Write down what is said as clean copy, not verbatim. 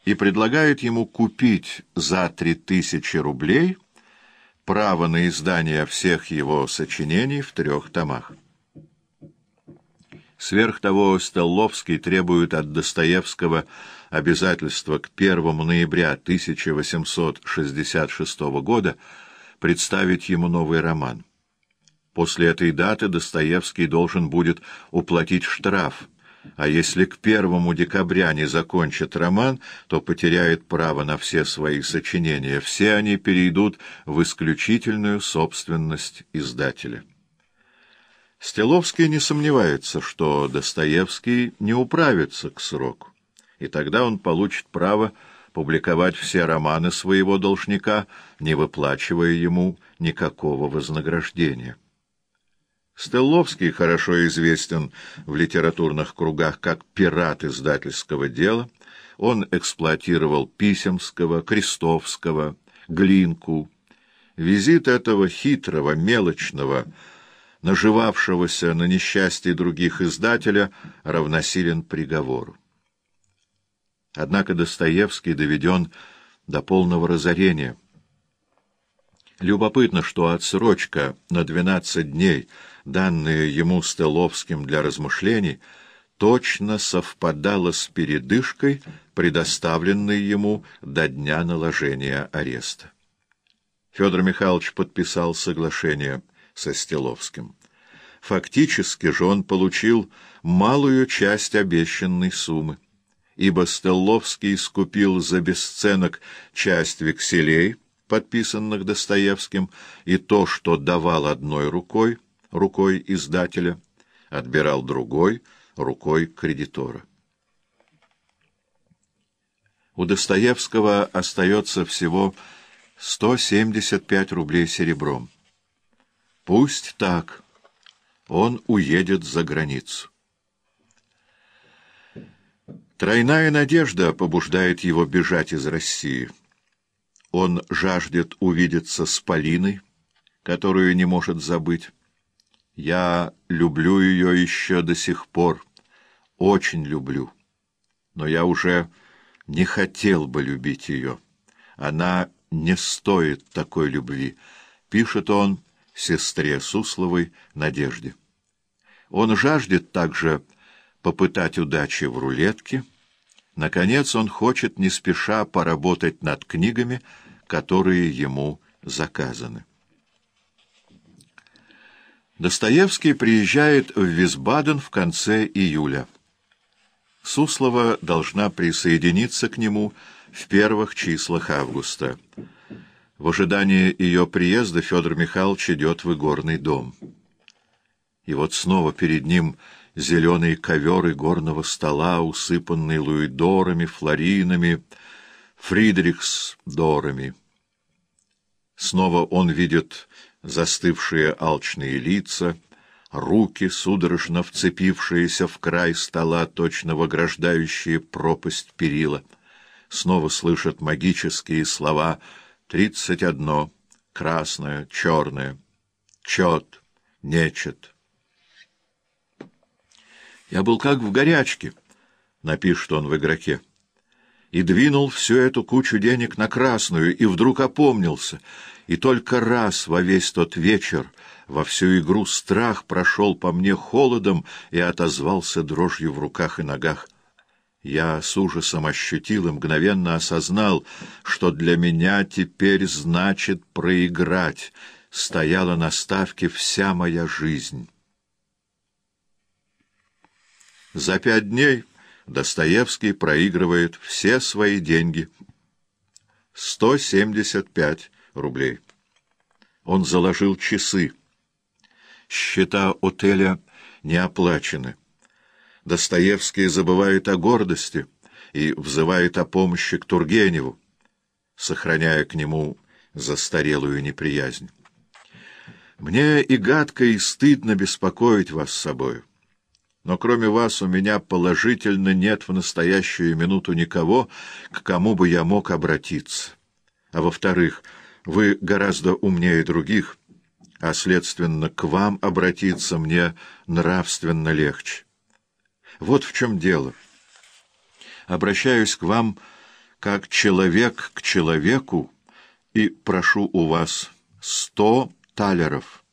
и предлагает ему купить за 3000 рублей право на издание всех его сочинений в 3 томах. Сверх того, Стелловский требует от Достоевского обязательства к 1 ноября 1866 года представить ему новый роман. После этой даты Достоевский должен будет уплатить штраф, а если к 1 декабря не закончит роман, то потеряет право на все свои сочинения. Все они перейдут в исключительную собственность издателя. Стелловский не сомневается, что Достоевский не управится к сроку, и тогда он получит право публиковать все романы своего должника, не выплачивая ему никакого вознаграждения. Стелловский хорошо известен в литературных кругах как пират издательского дела. Он эксплуатировал Писемского, Крестовского, Глинку. Визит этого хитрого, мелочного, наживавшегося на несчастье других издателя равносилен приговору. Однако Достоевский доведен до полного разорения. Любопытно, что отсрочка на 12 дней, данная ему Стелловским для размышлений, точно совпадала с передышкой, предоставленной ему до дня наложения ареста. Федор Михайлович подписал соглашение со Стелловским. Фактически же он получил малую часть обещанной суммы, ибо Стелловский скупил за бесценок часть векселей, подписанных Достоевским, и то, что давал одной рукой, рукой издателя, отбирал другой, рукой кредитора. У Достоевского остается всего 175 рублей серебром. Пусть так, он уедет за границу. Тройная надежда побуждает его бежать из России. Он жаждет увидеться с Полиной, которую не может забыть. Я люблю ее еще до сих пор, очень люблю, но я уже не хотел бы любить ее. Она не стоит такой любви, пишет он сестре Сусловой Надежде. Он жаждет также попытать удачи в рулетке. Наконец, он хочет не спеша поработать над книгами, которые ему заказаны. Достоевский приезжает в Висбаден в конце июля. Суслова должна присоединиться к нему в первых числах августа. В ожидании ее приезда Федор Михайлович идет в игорный дом. И вот снова перед ним зеленый ковер игорного стола, усыпанный луидорами, флоринами, фридрихсдорами. Снова он видит застывшие алчные лица, руки, судорожно вцепившиеся в край стола, точно вограждающие пропасть перила. Снова слышат магические слова: 31, красное, черное, чет, нечет. «Я был как в горячке», — напишет он в игроке, «и двинул всю эту кучу денег на красную, и вдруг опомнился, и только раз во весь тот вечер, во всю игру страх прошел по мне холодом и отозвался дрожью в руках и ногах. Я с ужасом ощутил и мгновенно осознал, что для меня теперь значит проиграть, стояла на ставке вся моя жизнь». За 5 дней Достоевский проигрывает все свои деньги. 175 рублей. Он заложил часы. Счета отеля не оплачены. Достоевский забывает о гордости и взывает о помощи к Тургеневу, сохраняя к нему застарелую неприязнь. «Мне и гадко, и стыдно беспокоить вас с собою. Но кроме вас у меня положительно нет в настоящую минуту никого, к кому бы я мог обратиться. А во-вторых, вы гораздо умнее других, а, следственно, к вам обратиться мне нравственно легче. Вот в чем дело. Обращаюсь к вам как человек к человеку, и прошу у вас 100 талеров».